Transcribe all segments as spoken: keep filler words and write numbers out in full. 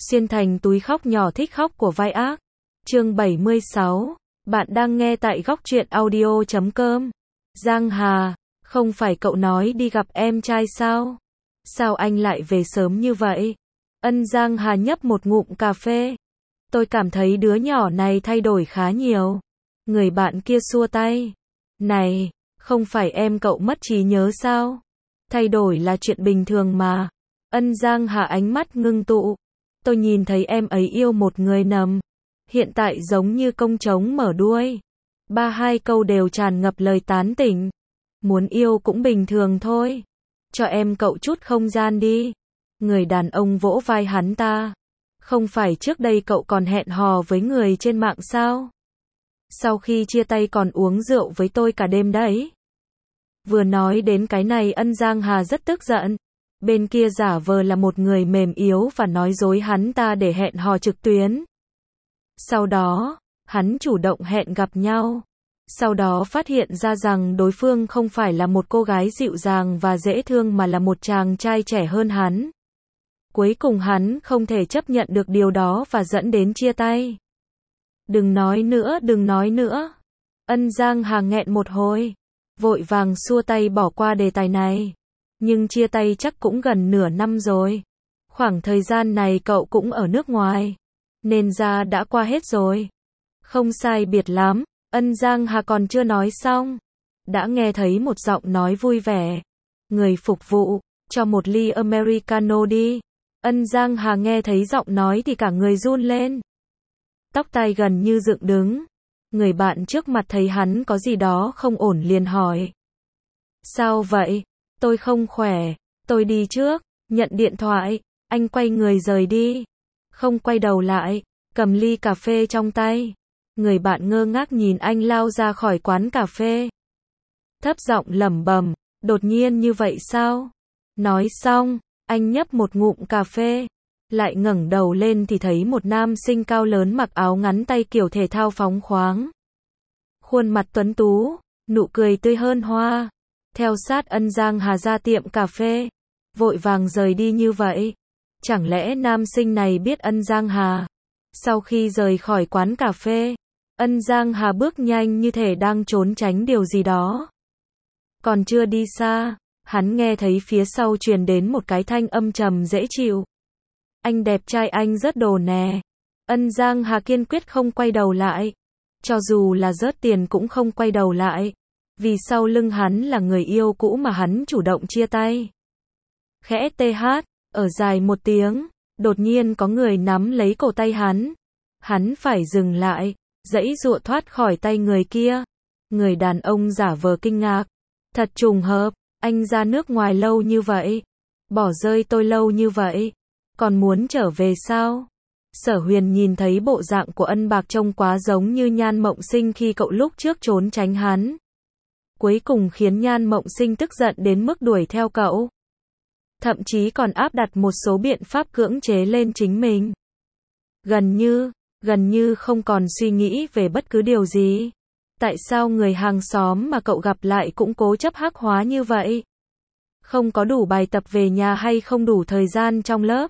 xuyên thành túi khóc nhỏ thích khóc của vai ác. Chương bảy mươi sáu. Bạn đang nghe tại góc truyện audio chấm com. Giang Hà, không phải cậu nói đi gặp em trai sao? Sao anh lại về sớm như vậy? Ân Giang Hà nhấp một ngụm cà phê. Tôi cảm thấy đứa nhỏ này thay đổi khá nhiều. Người bạn kia xua tay. Này, không phải em cậu mất trí nhớ sao? Thay đổi là chuyện bình thường mà. Ân Giang Hà ánh mắt ngưng tụ. Tôi nhìn thấy em ấy yêu một người nằm. Hiện tại giống như công trống mở đuôi. Ba hai câu đều tràn ngập lời tán tỉnh. Muốn yêu cũng bình thường thôi. Cho em cậu chút không gian đi. Người đàn ông vỗ vai hắn ta. Không phải trước đây cậu còn hẹn hò với người trên mạng sao? Sau khi chia tay còn uống rượu với tôi cả đêm đấy. Vừa nói đến cái này Ân Giang Hà rất tức giận. Bên kia giả vờ là một người mềm yếu và nói dối hắn ta để hẹn hò trực tuyến. Sau đó, hắn chủ động hẹn gặp nhau. Sau đó phát hiện ra rằng đối phương không phải là một cô gái dịu dàng và dễ thương mà là một chàng trai trẻ hơn hắn. Cuối cùng hắn không thể chấp nhận được điều đó và dẫn đến chia tay. Đừng nói nữa, đừng nói nữa. Ân Giang Hà nghẹn một hồi. Vội vàng xua tay bỏ qua đề tài này. Nhưng chia tay chắc cũng gần nửa năm rồi. Khoảng thời gian này cậu cũng ở nước ngoài. Nên ra đã qua hết rồi. Không sai biệt lắm. Ân Giang Hà còn chưa nói xong. Đã nghe thấy một giọng nói vui vẻ. Người phục vụ, cho một ly Americano đi. Ân Giang Hà nghe thấy giọng nói thì cả người run lên. Tóc tai gần như dựng đứng. Người bạn trước mặt thấy hắn có gì đó không ổn liền hỏi. Sao vậy? Tôi không khỏe. Tôi đi trước. Nhận điện thoại. Anh quay người rời đi. Không quay đầu lại. Cầm ly cà phê trong tay. Người bạn ngơ ngác nhìn anh lao ra khỏi quán cà phê. Thấp giọng lẩm bẩm. Đột nhiên như vậy sao? Nói xong, anh nhấp một ngụm cà phê. Lại ngẩng đầu lên thì thấy một nam sinh cao lớn mặc áo ngắn tay kiểu thể thao phóng khoáng. Khuôn mặt tuấn tú, nụ cười tươi hơn hoa. Theo sát Ân Giang Hà ra tiệm cà phê. Vội vàng rời đi như vậy. Chẳng lẽ nam sinh này biết Ân Giang Hà? Sau khi rời khỏi quán cà phê, Ân Giang Hà bước nhanh như thể đang trốn tránh điều gì đó. Còn chưa đi xa, hắn nghe thấy phía sau truyền đến một cái thanh âm trầm dễ chịu. Anh đẹp trai anh rớt đồ nè. Ân Giang Hà kiên quyết không quay đầu lại. Cho dù là rớt tiền cũng không quay đầu lại. Vì sau lưng hắn là người yêu cũ mà hắn chủ động chia tay. Khẽ tê hát, ở dài một tiếng, đột nhiên có người nắm lấy cổ tay hắn. Hắn phải dừng lại, giãy giụa thoát khỏi tay người kia. Người đàn ông giả vờ kinh ngạc. Thật trùng hợp, anh ra nước ngoài lâu như vậy. Bỏ rơi tôi lâu như vậy. Còn muốn trở về sao? Sở Huyền nhìn thấy bộ dạng của Ân Bạc trông quá giống như Nhan Mộng Sinh khi cậu lúc trước trốn tránh hắn. Cuối cùng khiến Nhan Mộng Sinh tức giận đến mức đuổi theo cậu. Thậm chí còn áp đặt một số biện pháp cưỡng chế lên chính mình. Gần như, gần như không còn suy nghĩ về bất cứ điều gì. Tại sao người hàng xóm mà cậu gặp lại cũng cố chấp hắc hóa như vậy? Không có đủ bài tập về nhà hay không đủ thời gian trong lớp?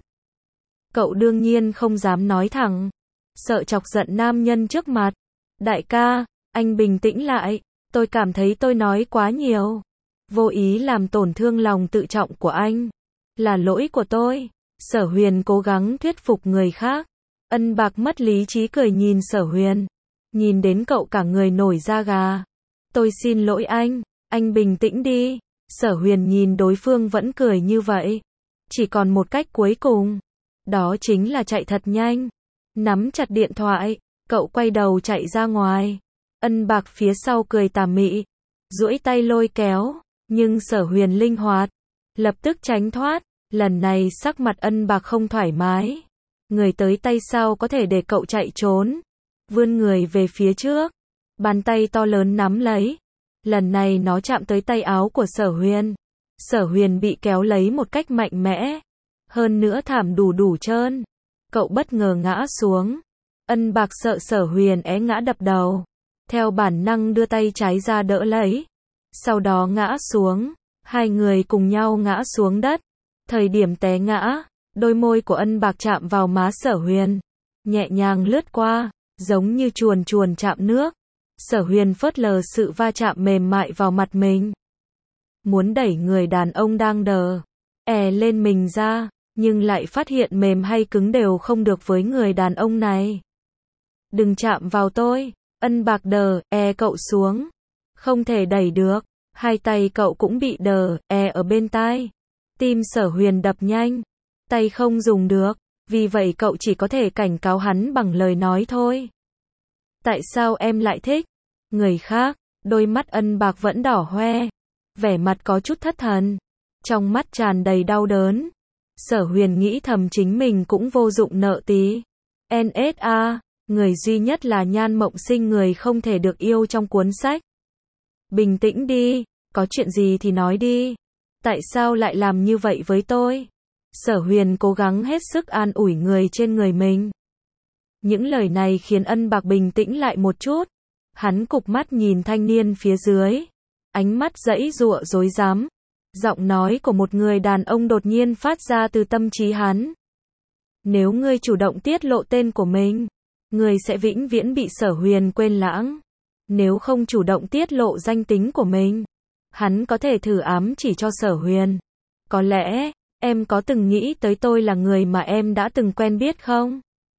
Cậu đương nhiên không dám nói thẳng. Sợ chọc giận nam nhân trước mặt. Đại ca, anh bình tĩnh lại. Tôi cảm thấy tôi nói quá nhiều. Vô ý làm tổn thương lòng tự trọng của anh. Là lỗi của tôi. Sở Huyền cố gắng thuyết phục người khác. Ân Bạc mất lý trí cười nhìn Sở Huyền. Nhìn đến cậu cả người nổi da gà. Tôi xin lỗi anh. Anh bình tĩnh đi. Sở Huyền nhìn đối phương vẫn cười như vậy. Chỉ còn một cách cuối cùng. Đó chính là chạy thật nhanh. Nắm chặt điện thoại. Cậu quay đầu chạy ra ngoài. Ân Bạc phía sau cười tà mị. Duỗi tay lôi kéo. Nhưng Sở Huyền linh hoạt. Lập tức tránh thoát. Lần này sắc mặt Ân Bạc không thoải mái. Người tới tay sau có thể để cậu chạy trốn. Vươn người về phía trước. Bàn tay to lớn nắm lấy. Lần này nó chạm tới tay áo của Sở Huyền. Sở Huyền bị kéo lấy một cách mạnh mẽ. Hơn nữa thảm đủ đủ trơn. Cậu bất ngờ ngã xuống. Ân Bạc sợ Sở Huyền é ngã đập đầu. Theo bản năng đưa tay trái ra đỡ lấy. Sau đó ngã xuống. Hai người cùng nhau ngã xuống đất. Thời điểm té ngã, Đôi môi của Ân Bạc chạm vào má Sở Huyền, nhẹ nhàng lướt qua, giống như chuồn chuồn chạm nước. Sở Huyền phớt lờ sự va chạm mềm mại vào mặt mình. Muốn đẩy người đàn ông đang đờ è lên mình ra, nhưng lại phát hiện mềm hay cứng đều không được với người đàn ông này. Đừng chạm vào tôi, Ân Bạc đờ è cậu xuống. Không thể đẩy được, hai tay cậu cũng bị đờ è ở bên tai. Tim Sở Huyền đập nhanh, tay không dùng được, vì vậy cậu chỉ có thể cảnh cáo hắn bằng lời nói thôi. Tại sao em lại thích người khác? Đôi mắt Ân Bạc vẫn đỏ hoe, vẻ mặt có chút thất thần, trong mắt tràn đầy đau đớn. Sở Huyền nghĩ thầm chính mình cũng vô dụng nợ tí. en ét a, người duy nhất là Nhan Mộng Sinh, người không thể được yêu trong cuốn sách. Bình tĩnh đi, có chuyện gì thì nói đi. Tại sao lại làm như vậy với tôi? Sở Huyền cố gắng hết sức an ủi người trên người mình. Những lời này khiến Ân Bạc bình tĩnh lại một chút. Hắn cụp mắt nhìn thanh niên phía dưới, ánh mắt giãy giụa rối rắm. Giọng nói của một người đàn ông đột nhiên phát ra từ tâm trí hắn. Nếu ngươi chủ động tiết lộ tên của mình, ngươi sẽ vĩnh viễn bị Sở Huyền quên lãng. Nếu không chủ động tiết lộ danh tính của mình, hắn có thể thử ám chỉ cho Sở Huyền. Có lẽ, em có từng nghĩ tới tôi là người mà em đã từng quen biết không?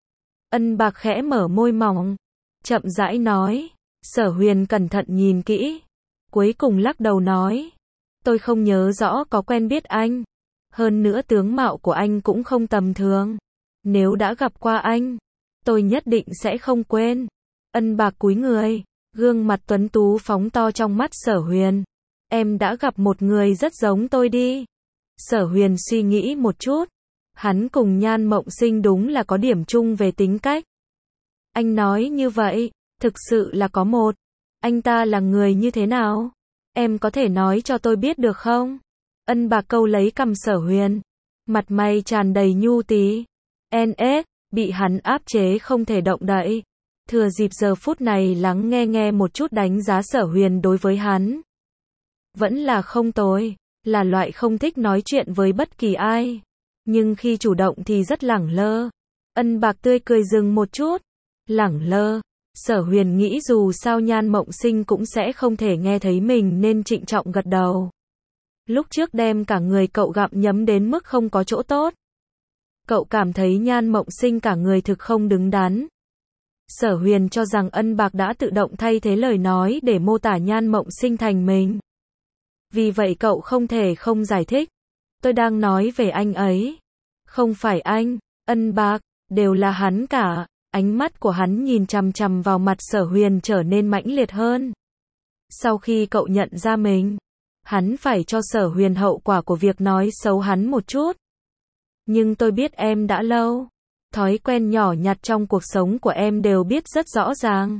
Ân Bạc khẽ mở môi mỏng, chậm rãi nói. Sở Huyền cẩn thận nhìn kỹ, cuối cùng lắc đầu nói. Tôi không nhớ rõ có quen biết anh. Hơn nữa tướng mạo của anh cũng không tầm thường. Nếu đã gặp qua anh, tôi nhất định sẽ không quên. Ân Bạc cúi người, gương mặt tuấn tú phóng to trong mắt Sở Huyền. Em đã gặp một người rất giống tôi đi. Sở Huyền suy nghĩ một chút. Hắn cùng Nhan Mộng Sinh đúng là có điểm chung về tính cách. Anh nói như vậy, thực sự là có một. Anh ta là người như thế nào? Em có thể nói cho tôi biết được không? Ân Bạc câu lấy cằm Sở Huyền, mặt mày tràn đầy nhu tí. en ét, bị hắn áp chế không thể động đậy. Thừa dịp giờ phút này lắng nghe nghe một chút đánh giá Sở Huyền đối với hắn. Vẫn là không tồi, là loại không thích nói chuyện với bất kỳ ai. Nhưng khi chủ động thì rất lẳng lơ. Ân Bạc tươi cười dừng một chút. Lẳng lơ. Sở Huyền nghĩ dù sao Nhan Mộng Sinh cũng sẽ không thể nghe thấy mình nên trịnh trọng gật đầu. Lúc trước đem cả người cậu gặm nhấm đến mức không có chỗ tốt. Cậu cảm thấy Nhan Mộng Sinh cả người thực không đứng đắn. Sở Huyền cho rằng Ân Bạc đã tự động thay thế lời nói để mô tả Nhan Mộng Sinh thành mình. Vì vậy cậu không thể không giải thích. Tôi đang nói về anh ấy. Không phải anh, Ân Bạc, đều là hắn cả. Ánh mắt của hắn nhìn chằm chằm vào mặt Sở Huyền trở nên mãnh liệt hơn. Sau khi cậu nhận ra mình, hắn phải cho Sở Huyền hậu quả của việc nói xấu hắn một chút. Nhưng tôi biết em đã lâu. Thói quen nhỏ nhặt trong cuộc sống của em đều biết rất rõ ràng.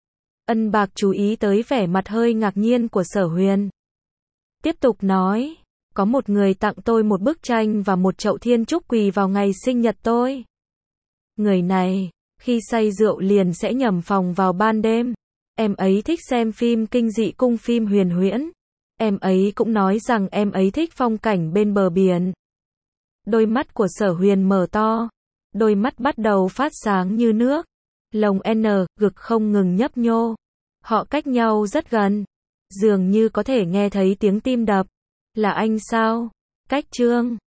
Ân Bạc chú ý tới vẻ mặt hơi ngạc nhiên của Sở Huyền. Tiếp tục nói, có một người tặng tôi một bức tranh và một chậu thiên trúc quỳ vào ngày sinh nhật tôi. Người này, khi say rượu liền sẽ nhầm phòng vào ban đêm. Em ấy thích xem phim kinh dị cung phim huyền huyễn. Em ấy cũng nói rằng em ấy thích phong cảnh bên bờ biển. Đôi mắt của Sở Huyền mở to. Đôi mắt bắt đầu phát sáng như nước. Lồng N, gực không ngừng nhấp nhô. Họ cách nhau rất gần. Dường như có thể nghe thấy tiếng tim đập. Là anh sao? Cách Trương.